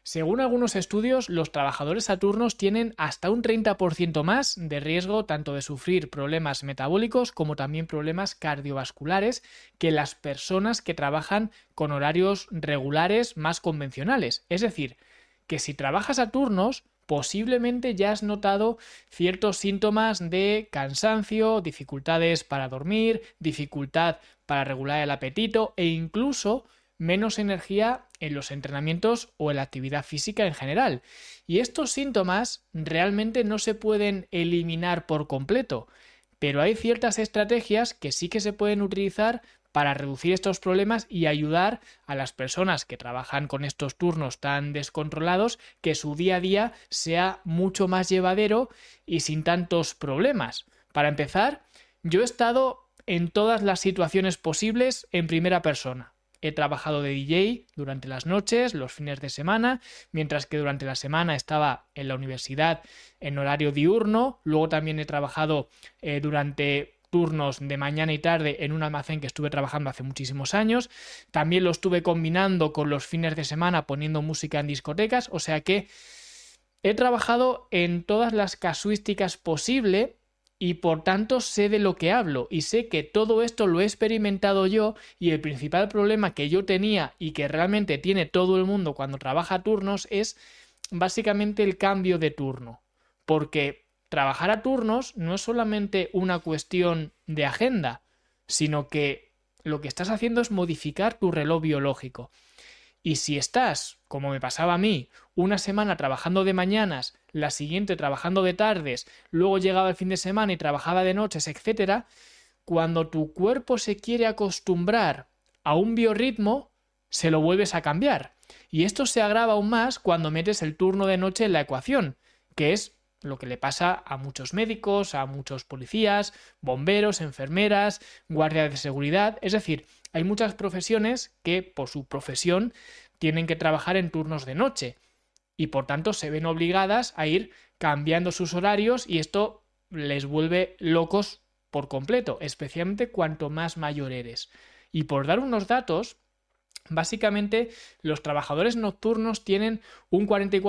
Según algunos estudios, los trabajadores a turnos tienen hasta un 30% más de riesgo tanto de sufrir problemas metabólicos como también problemas cardiovasculares que las personas que trabajan con horarios regulares más convencionales. Es decir, que si trabajas a turnos, posiblemente ya has notado ciertos síntomas de cansancio, dificultades para dormir, dificultad para regular el apetito e incluso menos energía en los entrenamientos o en la actividad física en general. Y estos síntomas realmente no se pueden eliminar por completo, pero hay ciertas estrategias que sí que se pueden utilizar para reducir estos problemas y ayudar a las personas que trabajan con estos turnos tan descontrolados que su día a día sea mucho más llevadero y sin tantos problemas. Para empezar, yo he estado en todas las situaciones posibles en primera persona. He trabajado de DJ durante las noches, los fines de semana, mientras que durante la semana estaba en la universidad en horario diurno. Luego también he trabajado durante turnos de mañana y tarde en un almacén que estuve trabajando hace muchísimos años. También lo estuve combinando con los fines de semana poniendo música en discotecas. O sea que he trabajado en todas las casuísticas posibles y por tanto sé de lo que hablo y sé que todo esto lo he experimentado yo y el principal problema que yo tenía y que realmente tiene todo el mundo cuando trabaja a turnos es básicamente el cambio de turno. Porque trabajar a turnos no es solamente una cuestión de agenda, sino que lo que estás haciendo es modificar tu reloj biológico. Y si estás, como me pasaba a mí, una semana trabajando de mañanas, la siguiente trabajando de tardes, luego llegaba el fin de semana y trabajaba de noches, etc., cuando tu cuerpo se quiere acostumbrar a un biorritmo, se lo vuelves a cambiar. Y esto se agrava aún más cuando metes el turno de noche en la ecuación, que es lo que le pasa a muchos médicos, a muchos policías, bomberos, enfermeras, guardias de seguridad. Es decir, hay muchas profesiones que por su profesión tienen que trabajar en turnos de noche y por tanto se ven obligadas a ir cambiando sus horarios y esto les vuelve locos por completo, especialmente cuanto más mayor eres. Y por dar unos datos, básicamente, los trabajadores nocturnos tienen un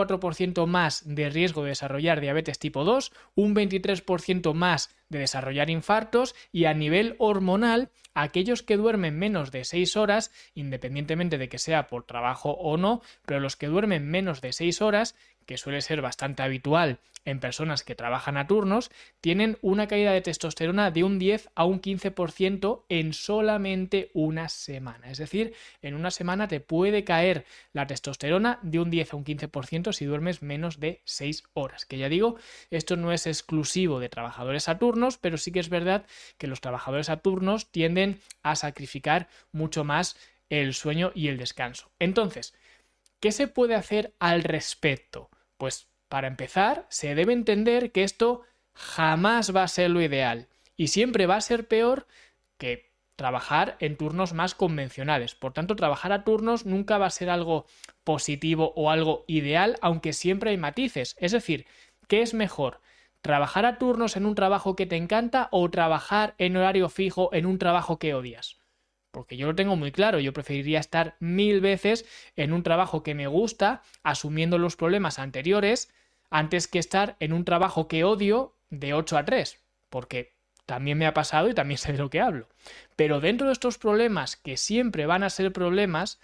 44% más de riesgo de desarrollar diabetes tipo 2, un 23% más de desarrollar infartos y a nivel hormonal, aquellos que duermen menos de 6 horas, independientemente de que sea por trabajo o no, pero los que duermen menos de 6 horas, que suele ser bastante habitual en personas que trabajan a turnos, tienen una caída de testosterona de un 10 a un 15% en solamente una semana. Es decir, en una semana te puede caer la testosterona de un 10 a un 15% si duermes menos de 6 horas. Que ya digo, esto no es exclusivo de trabajadores a turnos, pero sí que es verdad que los trabajadores a turnos tienden a sacrificar mucho más el sueño y el descanso. Entonces, ¿qué se puede hacer al respecto? Pues para empezar, se debe entender que esto jamás va a ser lo ideal y siempre va a ser peor que trabajar en turnos más convencionales. Por tanto, trabajar a turnos nunca va a ser algo positivo o algo ideal, aunque siempre hay matices. Es decir, ¿qué es mejor? ¿Trabajar a turnos en un trabajo que te encanta o trabajar en horario fijo en un trabajo que odias? Porque yo lo tengo muy claro, yo preferiría estar 1000 veces en un trabajo que me gusta, asumiendo los problemas anteriores, antes que estar en un trabajo que odio de 8 a 3, porque también me ha pasado y también sé de lo que hablo. Pero dentro de estos problemas, que siempre van a ser problemas,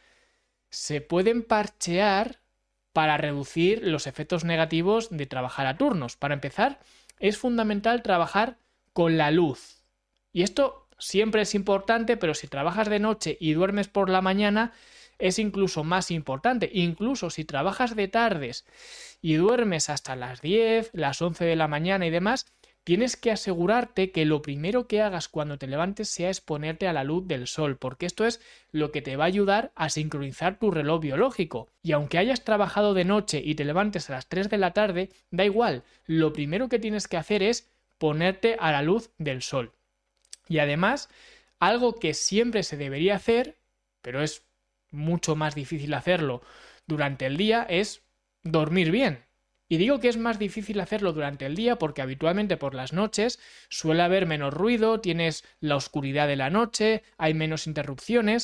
se pueden parchear para reducir los efectos negativos de trabajar a turnos. Para empezar, es fundamental trabajar con la luz. Y esto siempre es importante, pero si trabajas de noche y duermes por la mañana, es incluso más importante. Incluso si trabajas de tardes y duermes hasta las 10, las 11 de la mañana y demás, tienes que asegurarte que lo primero que hagas cuando te levantes sea exponerte a la luz del sol, porque esto es lo que te va a ayudar a sincronizar tu reloj biológico. Y aunque hayas trabajado de noche y te levantes a las 3 de la tarde, da igual, lo primero que tienes que hacer es ponerte a la luz del sol. Y además, algo que siempre se debería hacer, pero es mucho más difícil hacerlo durante el día, es dormir bien. Y digo que es más difícil hacerlo durante el día porque habitualmente por las noches suele haber menos ruido, tienes la oscuridad de la noche, hay menos interrupciones,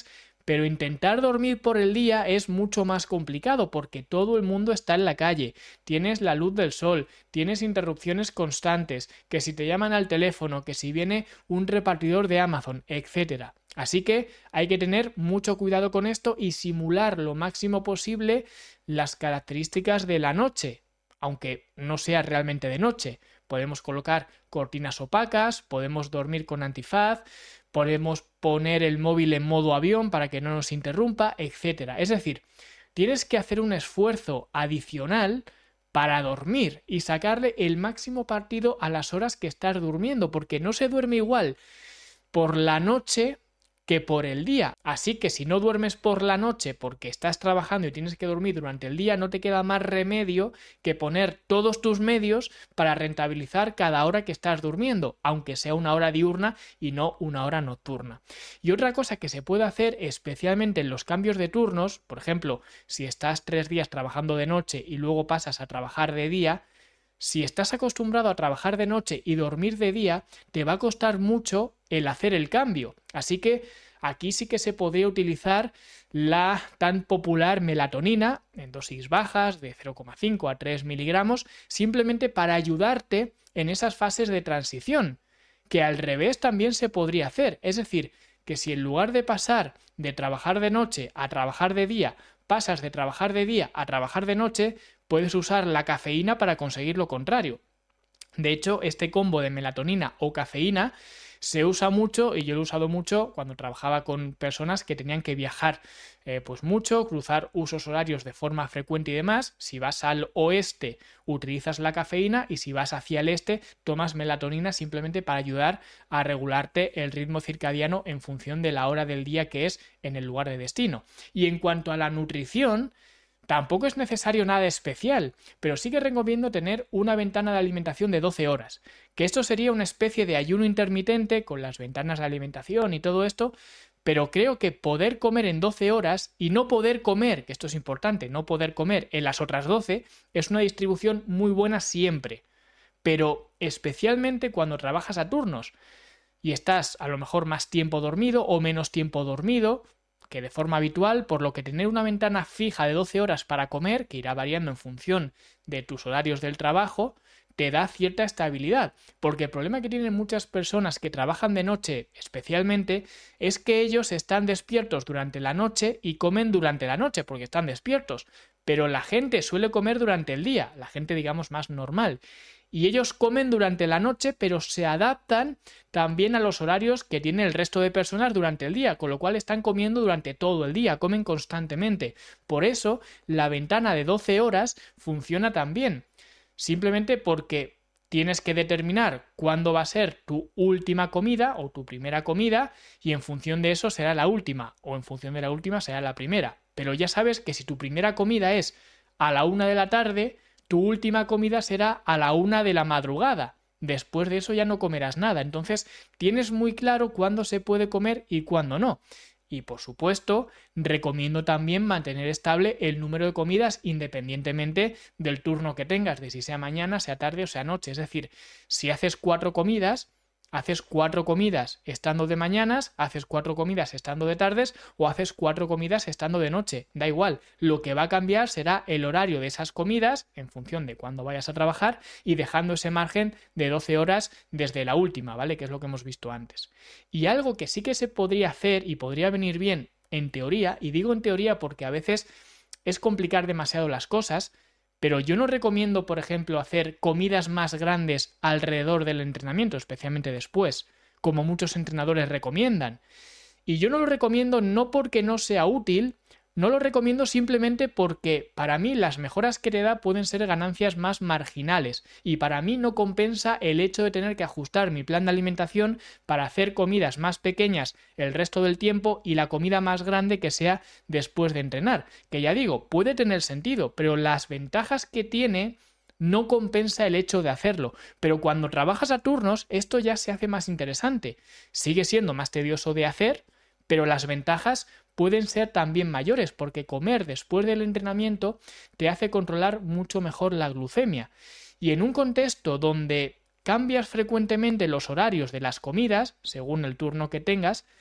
pero intentar dormir por el día es mucho más complicado porque todo el mundo está en la calle, tienes la luz del sol, tienes interrupciones constantes, que si te llaman al teléfono, que si viene un repartidor de Amazon, etcétera. Así que hay que tener mucho cuidado con esto y simular lo máximo posible las características de la noche, aunque no sea realmente de noche. Podemos colocar cortinas opacas, podemos dormir con antifaz, podemos poner el móvil en modo avión para que no nos interrumpa, etcétera. Es decir, tienes que hacer un esfuerzo adicional para dormir y sacarle el máximo partido a las horas que estás durmiendo, porque no se duerme igual por la noche que por el día. Así que si no duermes por la noche porque estás trabajando y tienes que dormir durante el día, no te queda más remedio que poner todos tus medios para rentabilizar cada hora que estás durmiendo, aunque sea una hora diurna y no una hora nocturna. Y otra cosa que se puede hacer, especialmente en los cambios de turnos, por ejemplo, si estás 3 días trabajando de noche y luego pasas a trabajar de día, si estás acostumbrado a trabajar de noche y dormir de día, te va a costar mucho el hacer el cambio. Así que aquí sí que se podría utilizar la tan popular melatonina en dosis bajas de 0,5 a 3 miligramos, simplemente para ayudarte en esas fases de transición, que al revés también se podría hacer. Es decir, que si en lugar de pasar de trabajar de noche a trabajar de día, pasas de trabajar de día a trabajar de noche, puedes usar la cafeína para conseguir lo contrario. De hecho, este combo de melatonina o cafeína se usa mucho, y yo lo he usado mucho cuando trabajaba con personas que tenían que viajar pues mucho, cruzar usos horarios de forma frecuente y demás. Si vas al oeste utilizas la cafeína y si vas hacia el este tomas melatonina simplemente para ayudar a regularte el ritmo circadiano en función de la hora del día que es en el lugar de destino. Y en cuanto a la nutrición, tampoco es necesario nada especial, pero sí que recomiendo tener una ventana de alimentación de 12 horas, que esto sería una especie de ayuno intermitente con las ventanas de alimentación y todo esto, pero creo que poder comer en 12 horas y no poder comer, que esto es importante, no poder comer en las otras 12, es una distribución muy buena siempre, pero especialmente cuando trabajas a turnos y estás a lo mejor más tiempo dormido o menos tiempo dormido que de forma habitual, por lo que tener una ventana fija de 12 horas para comer, que irá variando en función de tus horarios del trabajo, te da cierta estabilidad, porque el problema que tienen muchas personas que trabajan de noche especialmente es que ellos están despiertos durante la noche y comen durante la noche porque están despiertos, pero la gente suele comer durante el día, la gente digamos más normal, y ellos comen durante la noche, pero se adaptan también a los horarios que tiene el resto de personas durante el día, con lo cual están comiendo durante todo el día, comen constantemente. Por eso la ventana de 12 horas funciona tan bien, simplemente porque tienes que determinar cuándo va a ser tu última comida o tu primera comida y en función de eso será la última o en función de la última será la primera. Pero ya sabes que si tu primera comida es a la 1 de la tarde, tu última comida será a la 1 de la madrugada. Después de eso ya no comerás nada. Entonces tienes muy claro cuándo se puede comer y cuándo no. Y por supuesto, recomiendo también mantener estable el número de comidas independientemente del turno que tengas, de si sea mañana, sea tarde o sea noche. Es decir, si haces 4 comidas, haces 4 comidas estando de mañanas, haces 4 comidas estando de tardes o haces 4 comidas estando de noche. Da igual, lo que va a cambiar será el horario de esas comidas en función de cuándo vayas a trabajar y dejando ese margen de 12 horas desde la última, ¿vale? Que es lo que hemos visto antes. Y algo que sí que se podría hacer y podría venir bien en teoría, y digo en teoría porque a veces es complicar demasiado las cosas, pero yo no recomiendo, por ejemplo, hacer comidas más grandes alrededor del entrenamiento, especialmente después, como muchos entrenadores recomiendan. Y yo no lo recomiendo no porque no sea útil, no lo recomiendo simplemente porque para mí las mejoras que te da pueden ser ganancias más marginales y para mí no compensa el hecho de tener que ajustar mi plan de alimentación para hacer comidas más pequeñas el resto del tiempo y la comida más grande que sea después de entrenar. Que ya digo, puede tener sentido, pero las ventajas que tiene no compensa el hecho de hacerlo. Pero cuando trabajas a turnos, esto ya se hace más interesante. Sigue siendo más tedioso de hacer, pero las ventajas pueden ser también mayores porque comer después del entrenamiento te hace controlar mucho mejor la glucemia. Y en un contexto donde cambias frecuentemente los horarios de las comidas, según el turno que tengas,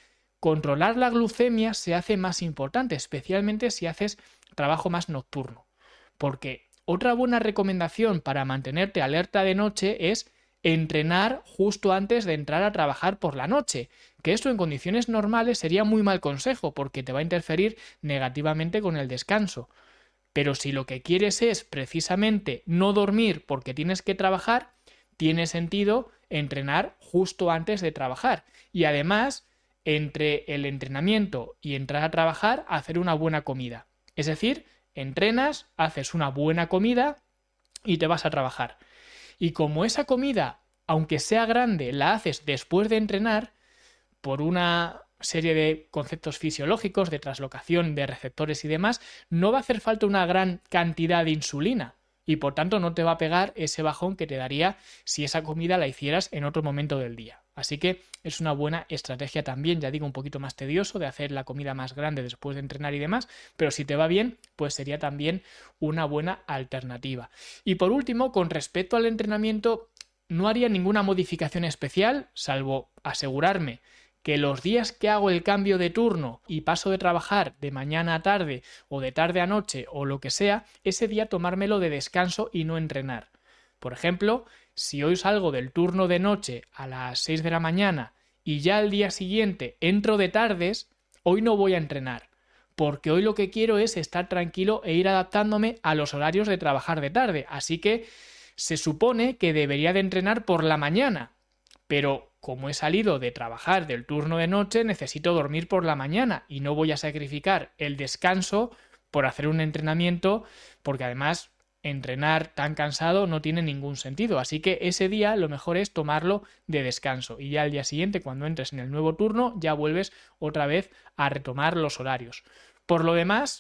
controlar la glucemia se hace más importante, especialmente si haces trabajo más nocturno. Porque otra buena recomendación para mantenerte alerta de noche es entrenar justo antes de entrar a trabajar por la noche, que esto en condiciones normales sería muy mal consejo porque te va a interferir negativamente con el descanso. Pero si lo que quieres es precisamente no dormir porque tienes que trabajar, tiene sentido entrenar justo antes de trabajar. Y además, entre el entrenamiento y entrar a trabajar, hacer una buena comida. Es decir, entrenas, haces una buena comida y te vas a trabajar. Y como esa comida, aunque sea grande, la haces después de entrenar, por una serie de conceptos fisiológicos, de translocación de receptores y demás, no va a hacer falta una gran cantidad de insulina y por tanto no te va a pegar ese bajón que te daría si esa comida la hicieras en otro momento del día. Así que es una buena estrategia también, ya digo, un poquito más tedioso de hacer la comida más grande después de entrenar y demás, pero si te va bien, pues sería también una buena alternativa. Y por último, con respecto al entrenamiento, no haría ninguna modificación especial, salvo asegurarme que los días que hago el cambio de turno y paso de trabajar de mañana a tarde o de tarde a noche o lo que sea, ese día tomármelo de descanso y no entrenar. Por ejemplo, si hoy salgo del turno de noche a las 6 de la mañana y ya al día siguiente entro de tardes, hoy no voy a entrenar, porque hoy lo que quiero es estar tranquilo e ir adaptándome a los horarios de trabajar de tarde. Así que se supone que debería de entrenar por la mañana, pero como he salido de trabajar del turno de noche, necesito dormir por la mañana y no voy a sacrificar el descanso por hacer un entrenamiento, porque además entrenar tan cansado no tiene ningún sentido. Así que ese día lo mejor es tomarlo de descanso y ya al día siguiente, cuando entres en el nuevo turno, ya vuelves otra vez a retomar los horarios. Por lo demás,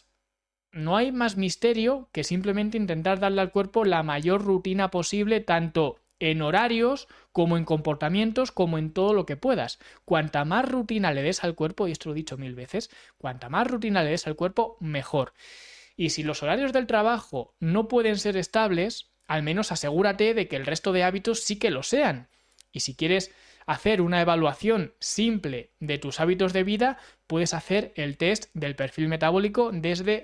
no hay más misterio que simplemente intentar darle al cuerpo la mayor rutina posible, tanto en horarios como en comportamientos, como en todo lo que puedas. Cuanta más rutina le des al cuerpo, y esto lo he dicho 1000 veces, cuanta más rutina le des al cuerpo, mejor. Y si los horarios del trabajo no pueden ser estables, al menos asegúrate de que el resto de hábitos sí que lo sean. Y si quieres hacer una evaluación simple de tus hábitos de vida, puedes hacer el test del perfil metabólico desde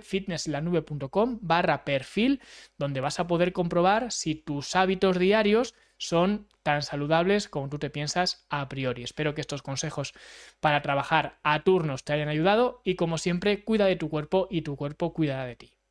fitnesslanube.com/perfil, donde vas a poder comprobar si tus hábitos diarios son tan saludables como tú te piensas a priori. Espero que estos consejos para trabajar a turnos te hayan ayudado y, como siempre, cuida de tu cuerpo y tu cuerpo cuidará de ti.